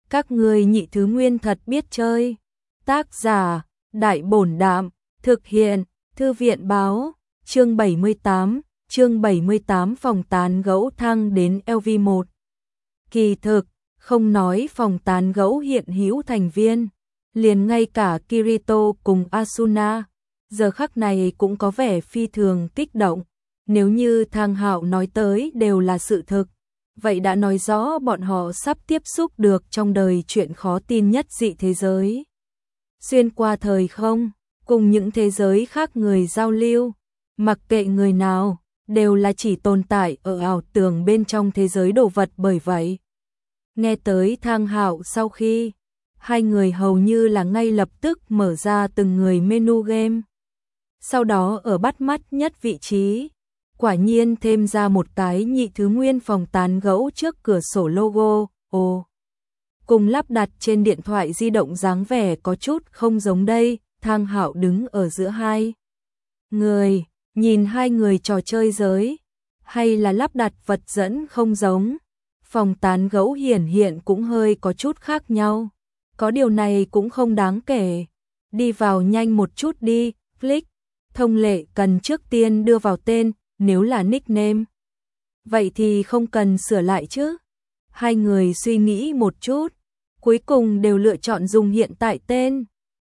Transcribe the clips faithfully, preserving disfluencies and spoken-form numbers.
Các ngươi Nhị Thứ Nguyên thật biết chơi. Tác giả, Đại Bổn Đạm, thực hiện, Thư viện Báo, chương bảy mươi tám, chương bảy mươi tám phòng tán gẫu thăng đến L V một. Kỳ thực, không nói phòng tán gẫu hiện hữu thành viên, liền ngay cả Kirito cùng Asuna, giờ khắc này cũng có vẻ phi thường kích động. Nếu như Thang Hạo nói tới đều là sự thực, vậy đã nói rõ bọn họ sắp tiếp xúc được trong đời chuyện khó tin nhất dị thế giới. Xuyên qua thời không, cùng những thế giới khác người giao lưu, mặc kệ người nào, đều là chỉ tồn tại ở ảo tưởng bên trong thế giới đồ vật. Bởi vậy, nghe tới Thang Hạo sau khi, hai người hầu như là ngay lập tức mở ra từng người menu game. Sau đó ở bắt mắt nhất vị trí, quả nhiên thêm ra một cái Nhị Thứ Nguyên phòng tán gẫu trước cửa sổ logo, ồ. Cùng lắp đặt trên điện thoại di động dáng vẻ có chút không giống đây. Thang Hạo đứng ở giữa hai người, nhìn hai người trò chơi giới, hay là lắp đặt vật dẫn không giống. Phòng tán gẫu hiển hiện cũng hơi có chút khác nhau. Có điều này cũng không đáng kể. Đi vào nhanh một chút đi, click. Thông lệ cần trước tiên đưa vào tên, nếu là nickname. Vậy thì không cần sửa lại chứ. Hai người suy nghĩ một chút, cuối cùng đều lựa chọn dùng hiện tại tên.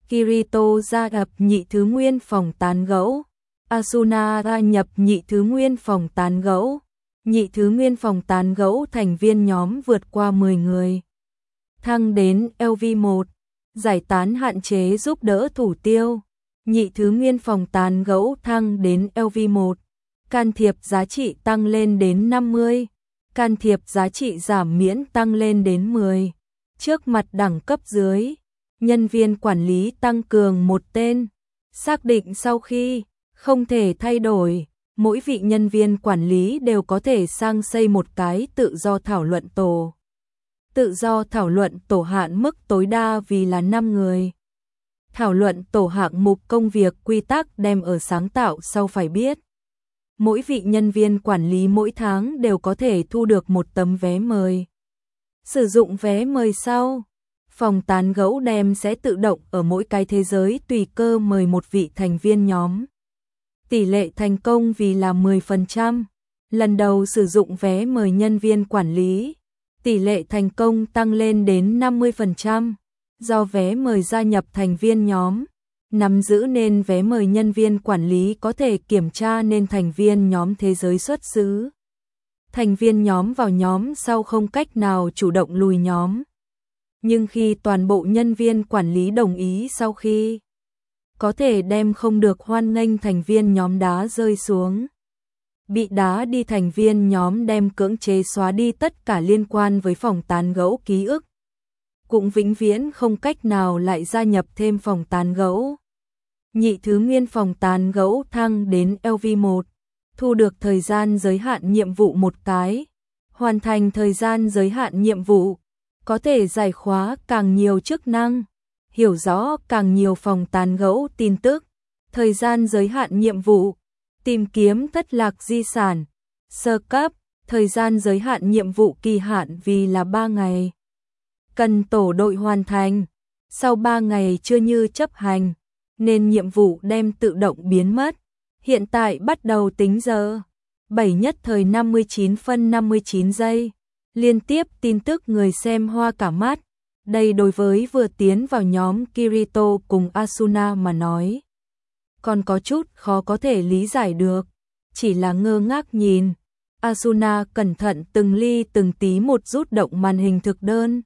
Kirito gia nhập Nhị Thứ Nguyên phòng tán gẫu, Asuna gia nhập Nhị Thứ Nguyên phòng tán gẫu. Nhị Thứ Nguyên phòng tán gẫu thành viên nhóm vượt qua mười người. Thăng đến L V một, giải tán hạn chế giúp đỡ thủ tiêu. Nhị Thứ Nguyên phòng tán gẫu thăng đến L V một, can thiệp giá trị tăng lên đến năm mươi, can thiệp giá trị giảm miễn tăng lên đến mười. Trước mặt đẳng cấp dưới, nhân viên quản lý tăng cường một tên. Xác định sau khi không thể thay đổi, mỗi vị nhân viên quản lý đều có thể sang xây một cái tự do thảo luận tổ. Tự do thảo luận tổ hạn mức tối đa vì là năm người. Thảo luận tổ hạng mục công việc quy tắc đem ở sáng tạo sau phải biết. Mỗi vị nhân viên quản lý mỗi tháng đều có thể thu được một tấm vé mời. Sử dụng vé mời sau, phòng tán gẫu đem sẽ tự động ở mỗi cái thế giới tùy cơ mời một vị thành viên nhóm. Tỷ lệ thành công vì là mười phần trăm. Lần đầu sử dụng vé mời nhân viên quản lý, tỷ lệ thành công tăng lên đến năm mươi phần trăm. Do vé mời gia nhập thành viên nhóm, nắm giữ nên vé mời nhân viên quản lý có thể kiểm tra nên thành viên nhóm thế giới xuất xứ. Thành viên nhóm vào nhóm sau không cách nào chủ động lùi nhóm. Nhưng khi toàn bộ nhân viên quản lý đồng ý sau khi, có thể đem không được hoan nghênh thành viên nhóm đá rơi xuống. Bị đá đi thành viên nhóm đem cưỡng chế xóa đi tất cả liên quan với phòng tán gẫu ký ức. Cũng vĩnh viễn không cách nào lại gia nhập thêm phòng tán gẫu. Nhị Thứ Nguyên phòng tán gẫu thăng đến L V một, thu được thời gian giới hạn nhiệm vụ một cái, hoàn thành thời gian giới hạn nhiệm vụ, có thể giải khóa càng nhiều chức năng, hiểu rõ càng nhiều phòng tán gẫu tin tức, thời gian giới hạn nhiệm vụ, tìm kiếm thất lạc di sản, sơ cấp, thời gian giới hạn nhiệm vụ kỳ hạn vì là ba ngày. Cần tổ đội hoàn thành, sau ba ngày chưa như chấp hành, nên nhiệm vụ đem tự động biến mất. Hiện tại bắt đầu tính giờ, bảy nhất thời năm mươi chín phân năm mươi chín giây. Liên tiếp tin tức người xem hoa cả mắt. Đây đối với vừa tiến vào nhóm Kirito cùng Asuna mà nói, còn có chút khó có thể lý giải được. Chỉ là ngơ ngác nhìn, Asuna cẩn thận từng ly từng tí một rút động màn hình thực đơn.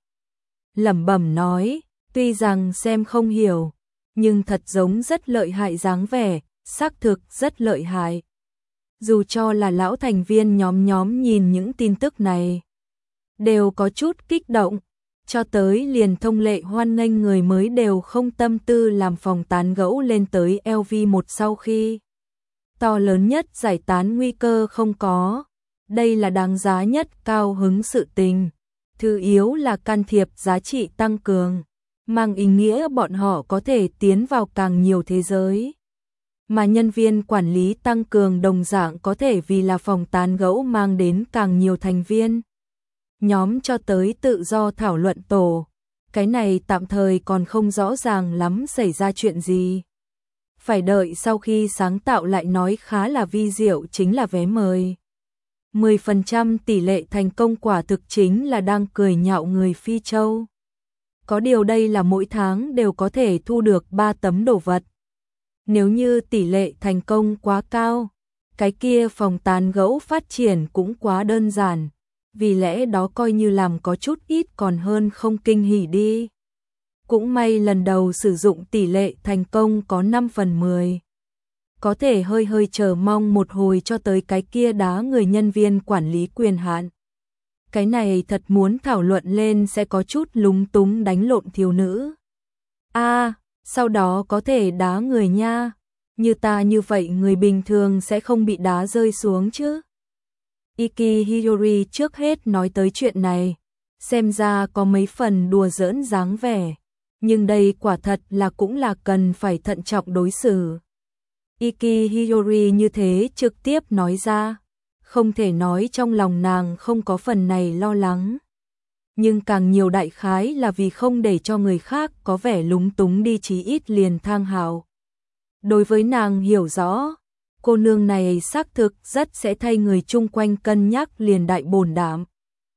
Lẩm bẩm nói, tuy rằng xem không hiểu, nhưng thật giống rất lợi hại dáng vẻ, xác thực rất lợi hại. Dù cho là lão thành viên nhóm nhóm nhìn những tin tức này, đều có chút kích động, cho tới liền thông lệ hoan nghênh người mới đều không tâm tư làm phòng tán gẫu lên tới L V một sau khi. To lớn nhất giải tán nguy cơ không có, đây là đáng giá nhất cao hứng sự tình. Thứ yếu là can thiệp giá trị tăng cường, mang ý nghĩa bọn họ có thể tiến vào càng nhiều thế giới. Mà nhân viên quản lý tăng cường đồng dạng có thể vì là phòng tán gẫu mang đến càng nhiều thành viên. Nhóm cho tới tự do thảo luận tổ, cái này tạm thời còn không rõ ràng lắm xảy ra chuyện gì. Phải đợi sau khi sáng tạo lại nói khá là vi diệu chính là vé mời. mười phần trăm tỷ lệ thành công quả thực chính là đang cười nhạo người Phi Châu. Có điều đây là mỗi tháng đều có thể thu được ba tấm đồ vật. Nếu như tỷ lệ thành công quá cao, cái kia phòng tán gẫu phát triển cũng quá đơn giản, vì lẽ đó coi như làm có chút ít còn hơn không kinh hỉ đi. Cũng may lần đầu sử dụng tỷ lệ thành công có năm phần mười. Có thể hơi hơi chờ mong một hồi cho tới cái kia đá người nhân viên quản lý quyền hạn. Cái này thật muốn thảo luận lên sẽ có chút lúng túng đánh lộn thiếu nữ. A, à, sau đó có thể đá người nha. Như ta như vậy người bình thường sẽ không bị đá rơi xuống chứ. Iki Hiyori trước hết nói tới chuyện này, xem ra có mấy phần đùa giỡn dáng vẻ, nhưng đây quả thật là cũng là cần phải thận trọng đối xử. Iki Hiyori như thế trực tiếp nói ra, không thể nói trong lòng nàng không có phần này lo lắng. Nhưng càng nhiều đại khái là vì không để cho người khác có vẻ lúng túng đi chí ít liền Thang Hạo. Đối với nàng hiểu rõ, cô nương này xác thực rất sẽ thay người chung quanh cân nhắc liền đại bổn đảm.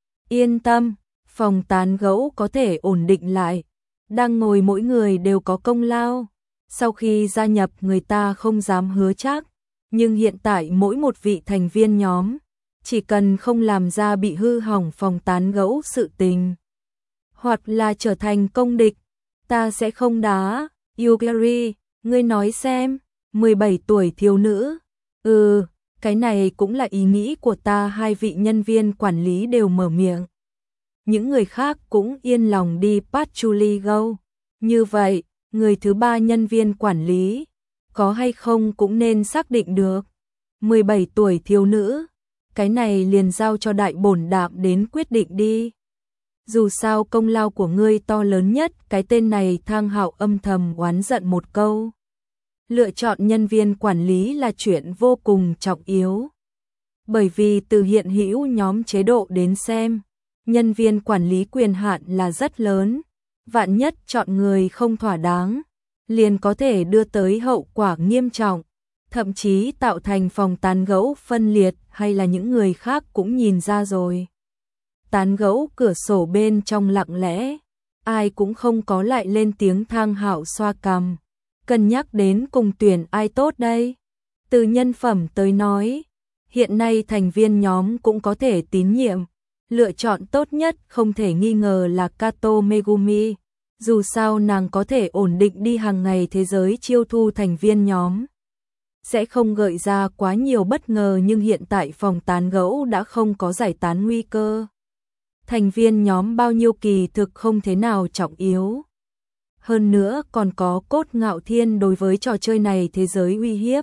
Yên tâm, phòng tán gẫu có thể ổn định lại, đang ngồi mỗi người đều có công lao. Sau khi gia nhập người ta không dám hứa chắc, nhưng hiện tại mỗi một vị thành viên nhóm, chỉ cần không làm ra bị hư hỏng phòng tán gẫu sự tình, hoặc là trở thành công địch, ta sẽ không đá. Yukari, ngươi nói xem, mười bảy tuổi thiếu nữ. Ừ, cái này cũng là ý nghĩ của ta. Hai vị nhân viên quản lý đều mở miệng. Những người khác cũng yên lòng đi patchouli go. Như vậy, người thứ ba nhân viên quản lý, có hay không cũng nên xác định được. mười bảy tuổi thiếu nữ, cái này liền giao cho đại bổn đạm đến quyết định đi. Dù sao công lao của ngươi to lớn nhất, cái tên này Thang Hạo âm thầm oán giận một câu. Lựa chọn nhân viên quản lý là chuyện vô cùng trọng yếu. Bởi vì từ hiện hữu nhóm chế độ đến xem, nhân viên quản lý quyền hạn là rất lớn. Vạn nhất chọn người không thỏa đáng, liền có thể đưa tới hậu quả nghiêm trọng, thậm chí tạo thành phòng tán gẫu phân liệt, hay là những người khác cũng nhìn ra rồi. Tán gẫu cửa sổ bên trong lặng lẽ, ai cũng không có lại lên tiếng. Thang Hạo xoa cằm, cân nhắc đến cùng tuyển ai tốt đây. Từ nhân phẩm tới nói, hiện nay thành viên nhóm cũng có thể tín nhiệm. Lựa chọn tốt nhất không thể nghi ngờ là Kato Megumi, dù sao nàng có thể ổn định đi hàng ngày thế giới chiêu thu thành viên nhóm. Sẽ không gợi ra quá nhiều bất ngờ, nhưng hiện tại phòng tán gẫu đã không có giải tán nguy cơ. Thành viên nhóm bao nhiêu kỳ thực không thế nào trọng yếu. Hơn nữa còn có Cốt Ngạo Thiên đối với trò chơi này thế giới uy hiếp.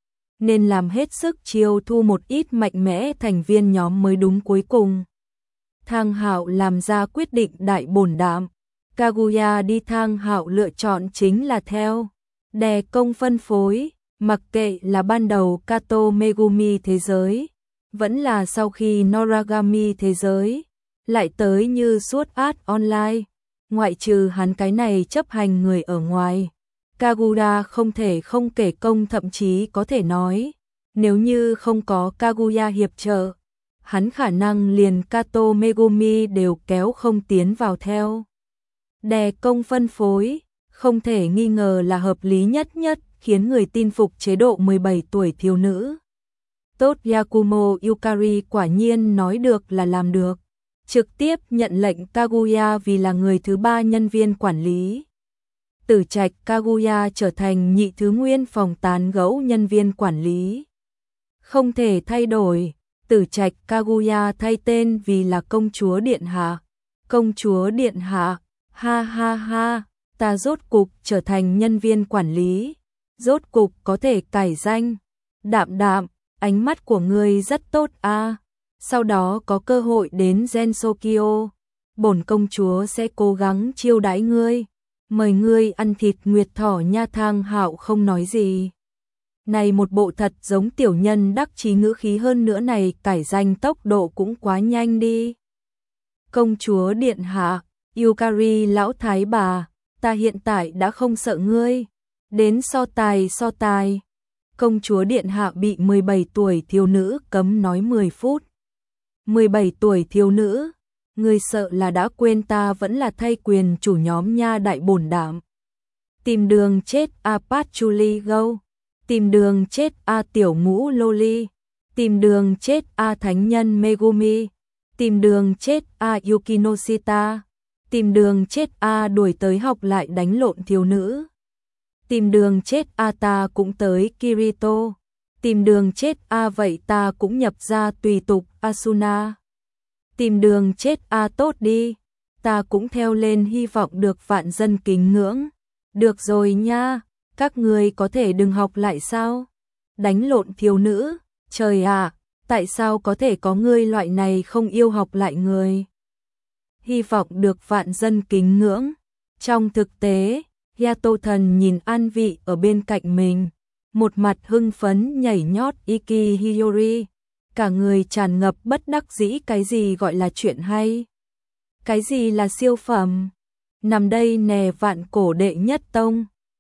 Nên làm hết sức chiêu thu một ít mạnh mẽ thành viên nhóm mới đúng. Cuối cùng, Thang Hạo làm ra quyết định đại bổn đạm. Kaguya đi. Thang Hạo lựa chọn chính là theo đè công phân phối, mặc kệ là ban đầu Kato Megumi thế giới, vẫn là sau khi Noragami thế giới, lại tới như Sword Art Online. Ngoại trừ hắn cái này chấp hành người ở ngoài, Kaguya không thể không kể công, thậm chí có thể nói, nếu như không có Kaguya hiệp trợ, hắn khả năng liền Kato Megumi đều kéo không tiến vào theo. Đè công phân phối, không thể nghi ngờ là hợp lý nhất nhất, khiến người tin phục chế độ mười bảy tuổi thiếu nữ. Tốt, Yakumo Yukari quả nhiên nói được là làm được. Trực tiếp nhận lệnh Kaguya vì là người thứ ba nhân viên quản lý. Tử Trạch Kaguya trở thành nhị thứ nguyên phòng tán gẫu nhân viên quản lý. Không thể thay đổi, Tử Trạch Kaguya thay tên vì là công chúa điện hạ. Công chúa điện hạ, ha ha ha, ta rốt cục trở thành nhân viên quản lý, rốt cục có thể cải danh. Đạm đạm, ánh mắt của ngươi rất tốt a. À. Sau đó có cơ hội đến Gensokyo, bổn công chúa sẽ cố gắng chiêu đãi ngươi, mời ngươi ăn thịt nguyệt thỏ nha. Thang Hạo không nói gì. Này một bộ thật giống tiểu nhân đắc chí ngữ khí, hơn nữa này cải danh tốc độ cũng quá nhanh đi. Công chúa điện hạ, Yukari lão thái bà, ta hiện tại đã không sợ ngươi. Đến so tài so tài. Công chúa điện hạ bị mười bảy tuổi thiếu nữ cấm nói mười phút. mười bảy tuổi thiếu nữ, ngươi sợ là đã quên ta vẫn là thay quyền chủ nhóm nha đại bổn đảm. Tìm đường chết a Patchouli Go, tìm đường chết a tiểu ngũ Loli, tìm đường chết a thánh nhân Megumi, tìm đường chết a Yukinoshita, tìm đường chết a đuổi tới học lại đánh lộn thiếu nữ. Tìm đường chết a ta cũng tới Kirito, tìm đường chết a vậy ta cũng nhập ra tùy tục Asuna. Tìm đường chết a tốt đi, ta cũng theo lên hy vọng được vạn dân kính ngưỡng. Được rồi nha, các người có thể đừng học lại sao? Đánh lộn thiếu nữ, trời ạ, tại sao có thể có ngươi loại này không yêu học lại người? Hy vọng được vạn dân kính ngưỡng. Trong thực tế, Yato thần nhìn An Vị ở bên cạnh mình, một mặt hưng phấn nhảy nhót Iki Hiyori, cả người tràn ngập bất đắc dĩ. Cái gì gọi là chuyện hay? Cái gì là siêu phẩm? Nằm đây nè vạn cổ đệ nhất tông.